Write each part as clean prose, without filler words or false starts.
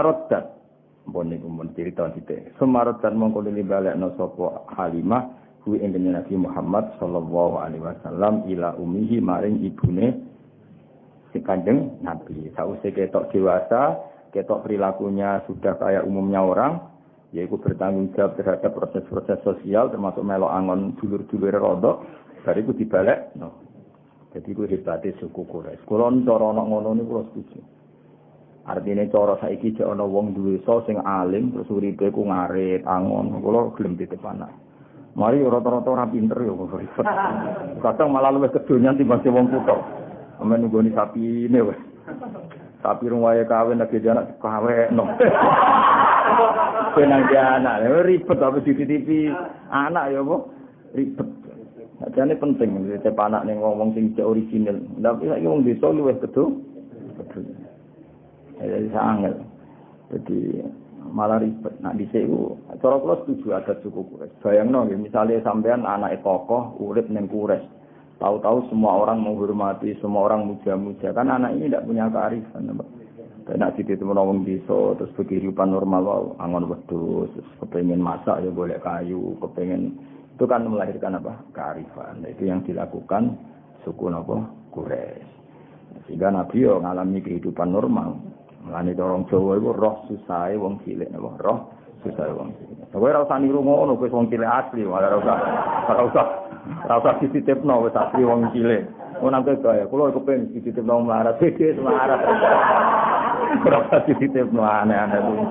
Sumarodat pun niku mun cerita sithik. Sumarodat mongko libalekno sapa Halimah kuwi ing Nabi Muhammad sallallahu alaihi wasallam ila ummihi maring ibune si Kanjeng Nabi. Sausé ketok dewasa, ketok perilakunya sudah kayak umumnya orang, yaitu bertanggung jawab terhadap proses-proses sosial termasuk melok angon dulur-dulur rodok, bariku dibalik. No. Jadi ku hebate suku Quraisy. Kula cara ana ngono niku kula setuju. Artine cara saiki jek ana wong duwe sing alim terus uripe ku ngarit angon, kula gelem titip anak. Mari rata-rata ora pinter yo kok. Kadang malah luwih kedonyan timbang wong kutho. Amen nggoni sapine wis. Sapi ruwae kawin lagi anak kawekno. Penang anak ribet apa dititipi anak ya apa? Ribet. Jane penting titip anak ning wong sing original. Tapi saiki wong desa luwih kedo. Jadi sangat. Jadi malah ribet. Nak dhisik ku cara kula setuju adat suku Quraisy. Bayangno nggih misale sampean anake tokoh urip ning Quraisy. Tahu-tahu semua orang menghormati, semua orang muja-muja. Kan anak ini tidak punya kearifan. Tidak dititip wong desa terus kehidupan normal wae angon wedhus, kepengin masak ya golek kayu, kepengin itu kan melahirkan apa? Kearifan. Itu yang dilakukan suku napa? Quraisy. Sehingga Nabi yo ngalami kehidupan normal. Mulane orang Jawa iku roh susahe wong cilik napa? Roh susahe wong cilik. Kowe ora usah niru ngono, kowe wong cilik asli, ora usah dititipno wis asli wong cilik. Ono nang kaya kula kepengin dititipno melarat gede melarat. Ora usah dititipno aneh-aneh itu.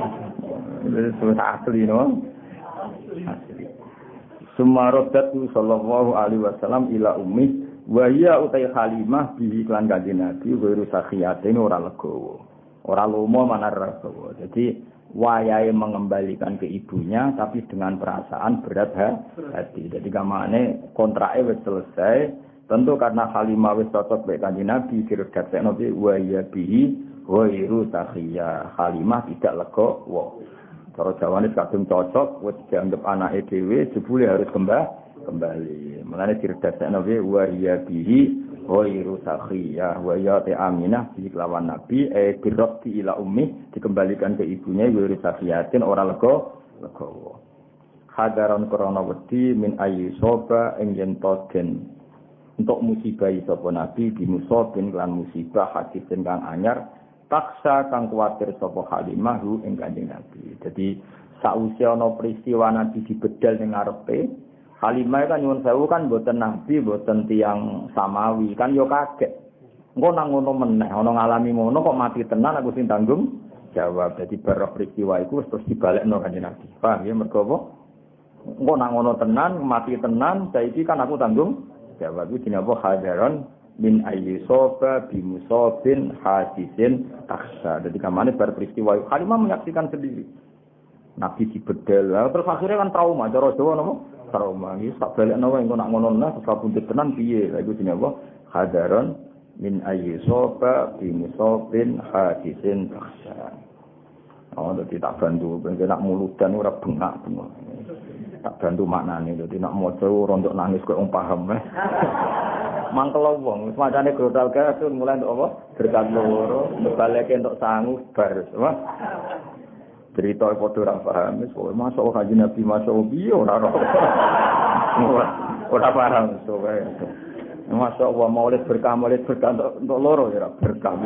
Wis asli no. Asli. Sumarodatu sallallahu alaihi wasallam ila ummi wa ya utai Halimah bi iklan kanjeng Nabi wiru sakhiyatin ora legowo. Ora lomo manar legowo. Jadi wayahe mengembalikan ke ibunya tapi dengan perasaan berat hati. Jadi kamane kontrake wis selesai. Tentu karena Halimah wis cocok mek kanjeng Nabi diredaksekno wa ya bihi wiru sakhiyah. Halimah tidak legowo. Cara Jawane kadung cocok, wis dianggap anake dhewe jebule harus kembali. Mulane diredaksekno wa ya bihi ghairu sakhiyah wa ya Aminah bi lawan Nabi birabti ila ummi dikembalikan ke ibunya ghairu sakhiyatin ora legowo. Hadaron krana wedi min ayyi soba ing yen toden untuk musibah sapa Nabi di musabin lan musibah hadisin kang anyar taksa kang kuwatir sapa Halimah ing Kanjeng Nabi. Jadi sausé ana peristiwa Nabi dibedal ning ngarepe Halimah kan nyuwun sewu kan mboten nabi, mboten tiyang samawi, kan yo kaget. Engko nang ngono meneh, ana ngalami ngono kok mati tenan aku sing tanggung jawab. Dadi barok peristiwa iku terus dibalekno kanjeng Nabi. Paham ya mergo apa? Engko nang ngono tenan, mati tenan, saiki kan aku tanggung jawab. Iki dinapa hadaron min ayyusoba bi musabin hadisin taksa. Dadi kamane bar peristiwa Halimah menyaksikan sendiri. Nabi dibedel, terus akhirnya kan trauma, cara Jawa napa? Trauma iki sak balekno wae engko nak ngono nah kabundut tenan piye lha iku jenenge apa hadaron min ayyusoba bi musabin hadisin takhsa. Oh dadi tak bantu ben nak muludan ora bengak. Tak bantu maknane dadi nak maca ora ndok nangis kok wong paham. Mangkel wong wis macane grotal kae mulai ndok apa berkat loro baleke ndok sangu bar apa cerita padha ora paham wis kok masuk kanjeng Nabi masuk piye ora paham so wae. Masyaallah maulid berkah untuk loro ya berkah.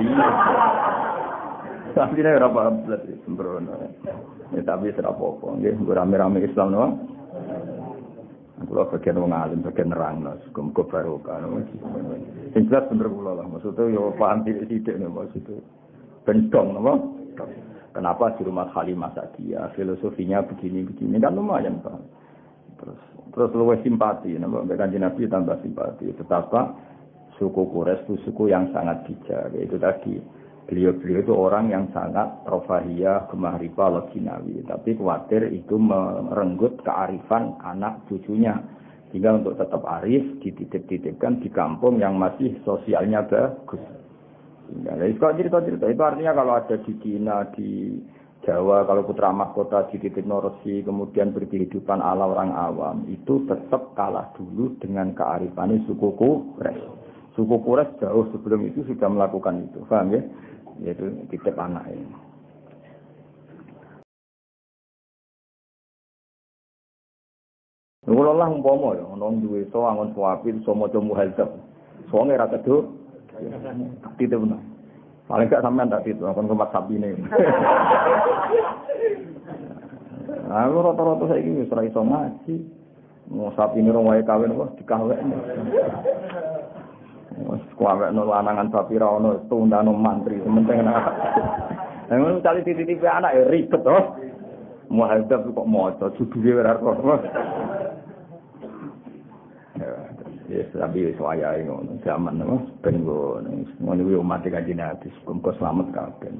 Tapi nek ora paham blas sembrono. Ya tapi ora apa-apa nggih rame-rame Islam no. Kula bagian wong alim bagian nerangno muga barokah. Sing jelas bener kula lah maksudnya yo paham sithik nek maksud bentong napa. Kenapa di rumah Halimah Sa'diyah filosofinya begini-begini kan lumayan Pak. Terus luwih simpati napa kanjeng Nabi tambah simpati. Betapa suku Quraisy itu suku yang sangat bijak. Itu tadi beliau itu orang yang sangat rofahiyah, gemah riba, loginawi. Tapi khawatir itu merenggut kearifan anak cucunya. Sehingga untuk tetap arif dititip-titipkan di kampung yang masih sosialnya bagus. Ya, kalau cerita-cerita itu artinya kalau ada di Cina, di Jawa, kalau putra mahkota di titik Norsi, kemudian berkehidupan ala orang awam, itu tetap kalah dulu dengan kearifannya suku Quraisy. Suku Quraisy jauh sebelum itu sudah melakukan itu, paham ya? Yaitu titip anak ini. Kula lah umpama ya ana duwe so angon suapi iso maca muhadzab. Soale ra kedo titip bener. Paling gak sampean tak titip kon kemat sapine. Aku rata-rata saiki wis ora iso ngaji. Mau sapine rong wae kawin kok dikawekne. Wes kuwawekno lanangan sapi ra ono tundano mantri penting ana. Lah ngono cali titip anak ya ribet to. Muhadzab kok maca judule ora ora. Ya sabi wayahe ngono zaman ben ngono kuwi umat Kanjeng Nabi muga slamet kabeh.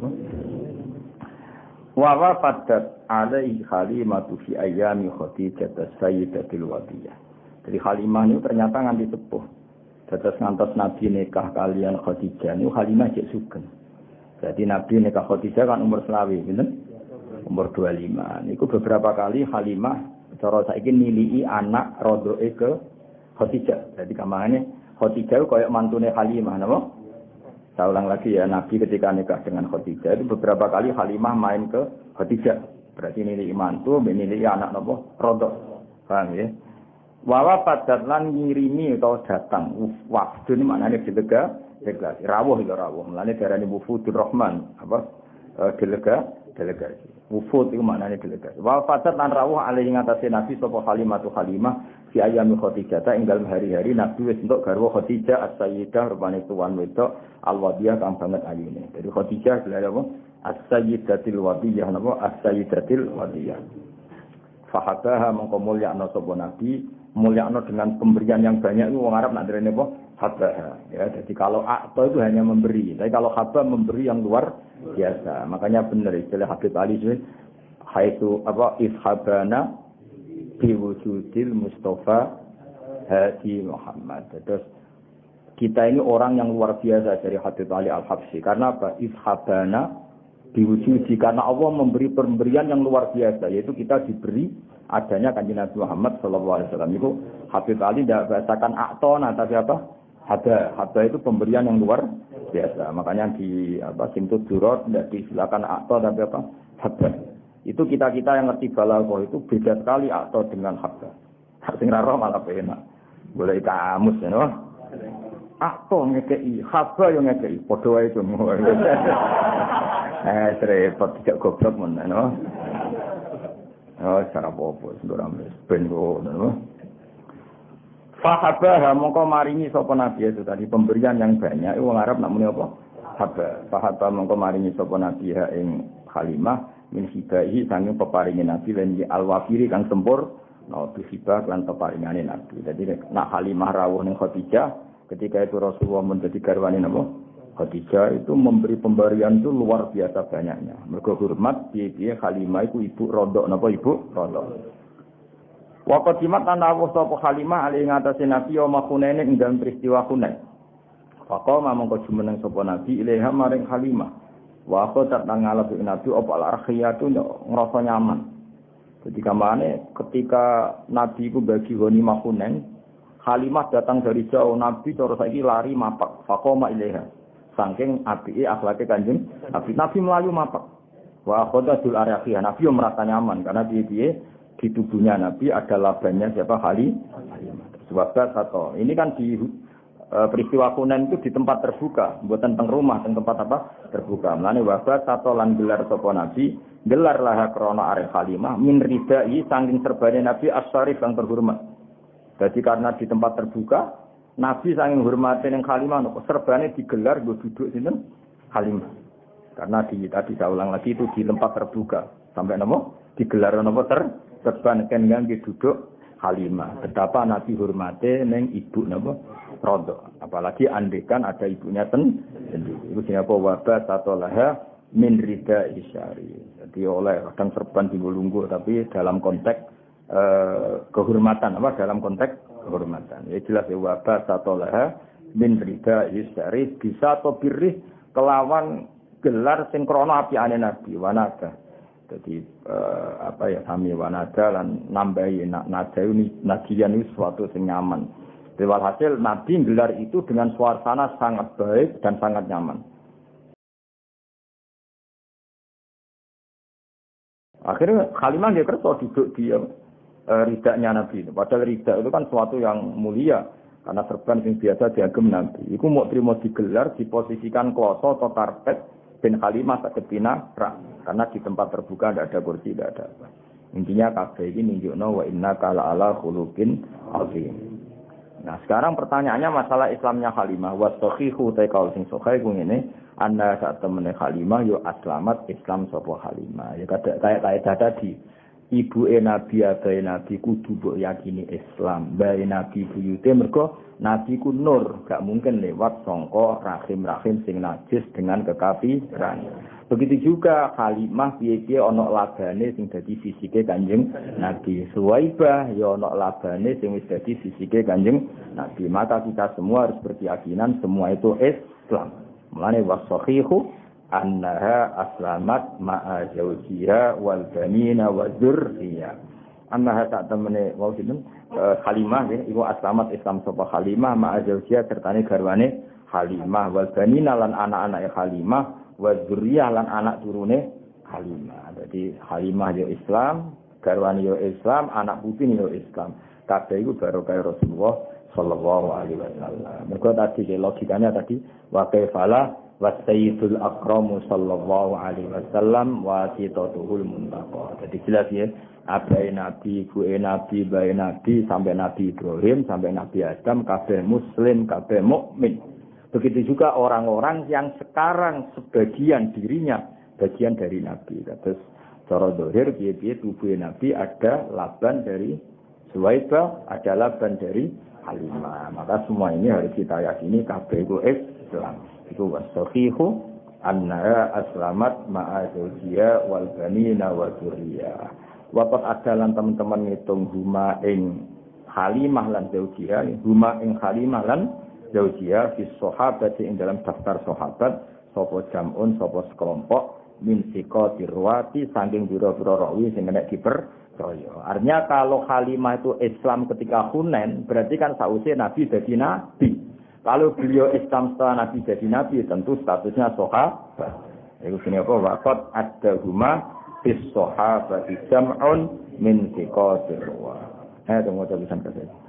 Wa wafadat alaihi Halimatu fi ayami Khadijah as-sayyidatil wadiyah. Jadi Halimah ini ternyata nganti sepuh. Dados ngantos Nabi nikah kalian Khadijah niku Halimah jek sugeng. Jadi Nabi nikah Khadijah kan umur 20, pinten? Umur 25. Niku beberapa kali Halimah cara saiki nilii anak rodoe ke Khadijah. Jadi kamane Khadijah koyo mantune Halimah napa? Saya ulang lagi ya, Nabi ketika nikah dengan Khadijah itu beberapa kali Halimah main ke Khadijah. Berarti nilai mantu, nilai anak napa? Rodok. Paham ya? Wawa padat lan ngirimi atau datang. Wafdu ini maknanya delegasi. Rawuh itu rawuh. Mulanya darahnya Wufudur Rahman. Apa? Delegasi. Wufud itu maknanya delegasi. Wawa padat lan rawuh alaihi ngatasi Nabi sopo Halimatu Halimah. Fi ayami Khadijah ta ing dalem hari-hari Nabi wis entuk garwa Khadijah as-sayyidah rupane tuan wedok al-wadiyah kang banget ayune. Jadi Khadijah gelar apa? As-sayyidatil wadiyah napa? As-sayyidatil wadiyah. Fahabaha mongko mulyakno sapa Nabi, mulyakno dengan pemberian yang banyak itu wong Arab nak derene apa? Habaha. Ya, jadi kalau akta itu hanya memberi, tapi kalau haba memberi yang luar biasa. Makanya benar istilah Habib Ali itu haitsu apa ishabana biwujudil Mustafa Hadi Muhammad. Terus kita ini orang yang luar biasa dari Habib Ali Al-Habsyi. Karena apa? Ishabana biwujudi. Karena Allah memberi pemberian yang luar biasa. Yaitu kita diberi adanya Kanjeng Nabi Muhammad SAW. Itu Habib Ali tidak bahasakan aktona. Tapi apa? Hada. Hada itu pemberian yang luar biasa. Makanya di Simtud Durot tidak disilakan akto tapi apa? Hada. Itu kita-kita yang ngerti balaghah itu beda sekali atau dengan habba. Sing ra roh malah penak. Boleh kamus ya no. Atau ngekei, habba yo ngekei, padha wae itu. Repot tidak goblok men no. Oh, cara apa ndorang ben ngono. Fahabah mongko maringi sapa nabi itu tadi pemberian yang banyak. Wong Arab nak muni apa? Habba. Fahabah mongko maringi sapa nabi ing Halimah min hibahi sanging peparinge Nabi lan al-wafiri kang sempur no hibah lan peparingane Nabi. Jadi nak Halimah rawuh ning Khadijah ketika itu Rasulullah menjadi garwane napa? Khadijah itu memberi pemberian itu luar biasa banyaknya. Mergo hormat piye-piye Halimah iku ibu rodok napa ibu rodok. Wa qadimat lan rawuh sapa Halimah ali ngatasé Nabi ya makhunene ing dalem peristiwa Hunain. Faqama mongko jumeneng sapa Nabi ilaiha maring Halimah. Wa khotat nang ngalap Nabi apa al-arkhiyatu ngrasa nyaman. Jadi kamane ketika Nabi iku bagi ghanimah Hunain, Halimah datang dari jauh Nabi terus saiki lari mapak faqoma ilaiha. Saking apike akhlake Kanjeng Nabi. Nabi melayu mapak. Wa khotatul arkhiyah Nabi yo merasa nyaman karena piye-piye di tubuhnya Nabi ada labanya siapa Halimah. Sebab satu. Ini kan di peristiwa Hunain itu di tempat terbuka, buatan teng rumah, teng tempat apa? Terbuka. Mulane wabah satu lan gelar sapa Nabi, gelar laha krana arek Halimah min ridai saking serbane Nabi as-syarif yang terhormat. Jadi karena di tempat terbuka, Nabi saking hormate ning Halimah, serbane digelar go duduk sinten? Halimah. Karena tadi saya ulang lagi itu di tempat terbuka. Sampai napa? Digelar napa serban kan ngangge duduk Halimah. Betapa Nabi hormate ning ibu napa? Rodok. Apalagi andekan ada ibunya sendiri. Itu siapa wabah atau laha min rida isyari. Jadi oleh kadang serban digulunggu tapi dalam konteks kehormatan. Apa dalam konteks kehormatan. Ya jelas ya wabah atau laha min rida isyari bisa atau birih kelawan gelar sing krana apiane Nabi wanada. Jadi sami wanada lan nambahi nada ini najian ini suatu sing nyaman. Walhasil Nabi gelar itu dengan suasana sangat baik dan sangat nyaman. Akhirnya Halimah dia kerja duduk dia ridaknya Nabi. Padahal ridak itu kan sesuatu yang mulia karena serban yang biasa diagem Nabi. Iku mau terima digelar diposisikan kloso atau karpet ben Halimah saged pinara karena di tempat terbuka tidak ada kursi, tidak ada apa. Intinya kabeh iki nunjukno wa innaka la'ala khuluqin azim. Nah, sekarang pertanyaannya masalah Islamnya Halimah. Wa sahihu ta kaul sing sahih ku ngene, anna sak temene Halimah yo aslamat Islam sapa Halimah. Ya kayak tadi. Ibu Nabi abae Nabi kudu mbok yakini Islam. Bae Nabi buyute mergo Nabi ku nur, gak mungkin lewat sangka rahim-rahim sing najis dengan kekafiran. Begitu juga Halimah piye-piye ana labane sing dadi fisike Kanjeng Nabi. Suwaibah ya ana labane sing wis dadi fisike Kanjeng Nabi. Maka kita semua harus berkeyakinan semua itu Islam. Mulane wasahihu annaha aslamat ma'a zawjiha wal banina wa dzurriyyah. Annaha tak temene wau sinten Halimah ya iku aslamat Islam sapa Halimah ma'a zawjiha sertane garwane Halimah wal banina lan anak-anake Halimah wa dzurriyyah lan anak turune Halimah. Jadi Halimah yo Islam, garwane yo Islam, anak putune yo Islam. Kabeh iku barokah Rasulullah sallallahu alaihi wasallam. Mergo tadi logikanya tadi wa kaifala wa sayyidul akramu sallallahu alaihi wasallam wa sitatuhul muntaqa. Jadi jelas ya, abai Nabi, ibuke Nabi, bae Nabi sampai Nabi Ibrahim sampai Nabi Adam kabeh muslim, kabeh mukmin. Begitu juga orang-orang yang sekarang sebagian dirinya bagian dari Nabi. Terus cara zahir piye-piye tubuh Nabi ada laban dari Suwaibah, ada laban dari Halimah. Maka semua ini harus kita yakini kabeh iku Islam. Itu wasahihu anna aslamat ma'a zawjiha wal banina wa dzurriyyah. Waqat adalan teman-teman ngitung huma ing Halimah lan zawjiha, huma ing Halimah lan zawjiha fi sahabati ing dalam daftar sahabat sapa jamun sapa sekelompok min siqatir ruwati saking biro-biro rawi sing nek dipercaya. Artinya kalau Halimah itu Islam ketika Hunain berarti kan sausé Nabi dadi nabi. Kalau beliau Islam setelah Nabi jadi Nabi, tentu statusnya sahabat. Itu sini apa? Waqat ad-dahuma bis sahabati jam'un min thiqatir wa. Tunggu tulisan ke saya.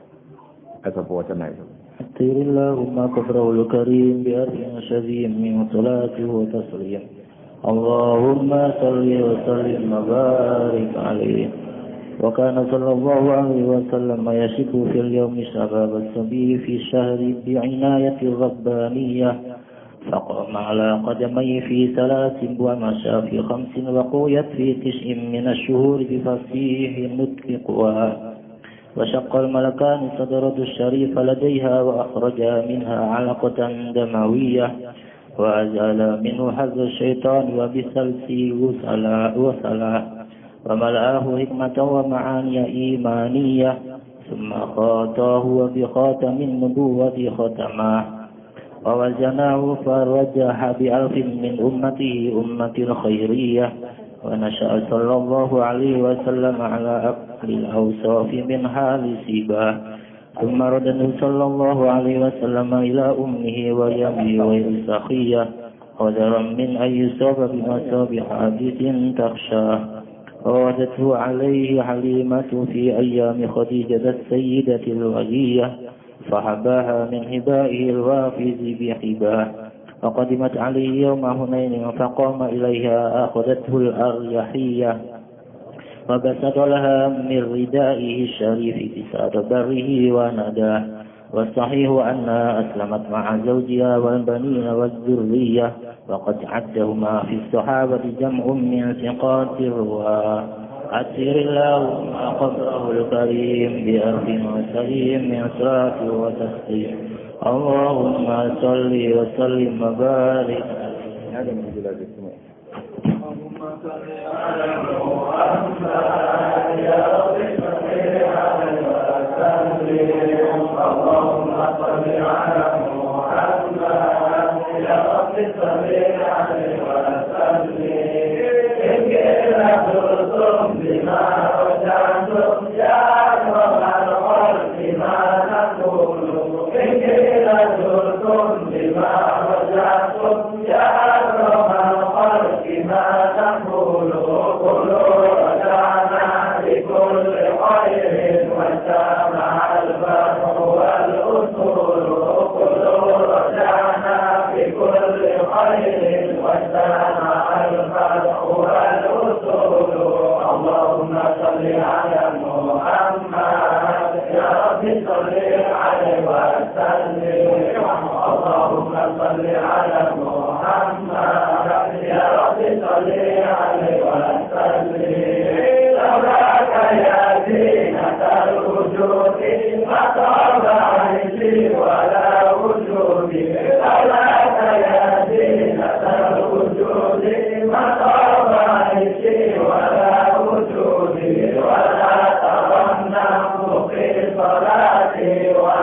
Apa wacana itu? Allahumma qabrul karim bi arfin shadhim min salati wa taslim. Allahumma salli wa sallim wa barik alaihi. وكان صلى الله عليه وسلم يشك في اليوم شباب الصبي في الشهر بعناية ربانية فقام على قدميه في 3 ومشى في 5 وقويت في 9 من الشهور بفصيح النطق قوى وشق الملكان صدره الشريف لديها وأخرجا منها علقة دموية وأزال منه حظ الشيطان وبسلس وسلا وملأه حكمة ومعاني إيمانية ثم خاطاه وبخاتم النبوة ختماه ووزناه فرجح ب1000 من أمته أمة الخيرية ونشأ صلى الله عليه وسلم على أقل الأوصاف من حال سيباه ثم رده صلى الله عليه وسلم إلى أمه ويمه ويسخية قدرا من أن يصاب بمصاب حادث تخشاه ووردته عليه حليمة في أيام خديجة السيدة الولية فحباها من حبائه الوافز بحباه وقدمت عليه يوم هنين فقام إليها أخذته الأريحية وبسط لها من ردائه الشريف بساد بره ونداه والصحيح أنها أسلمت مع زوجها والبنين والذرية وقد عدهما في الصحابة جمع من ثقات الرواة أسر اللهم قبره الكريم بأرض وسليم من صلاة وتسليم اللهم صل وسلم وبارك اللهم صل على محمد يا رب صل عليه وسلم اللهم صل على محمد يا رب صل عليه وسلم إن كنتم بما رجعتم يا أكرم الخلق ما نقول إن كنتم بما رجعتم يا أكرم الخلق ما نقول كل رجعنا لكل صل عليه وسلم اللهم صل على محمد يا رب صل عليه وسلم لولاك يا زينة الوجود ما طاب عيشي ولا وجودي لولاك يا زينة الوجود ما طاب عيشي ولا وجودي ولا تظنه في صلاتي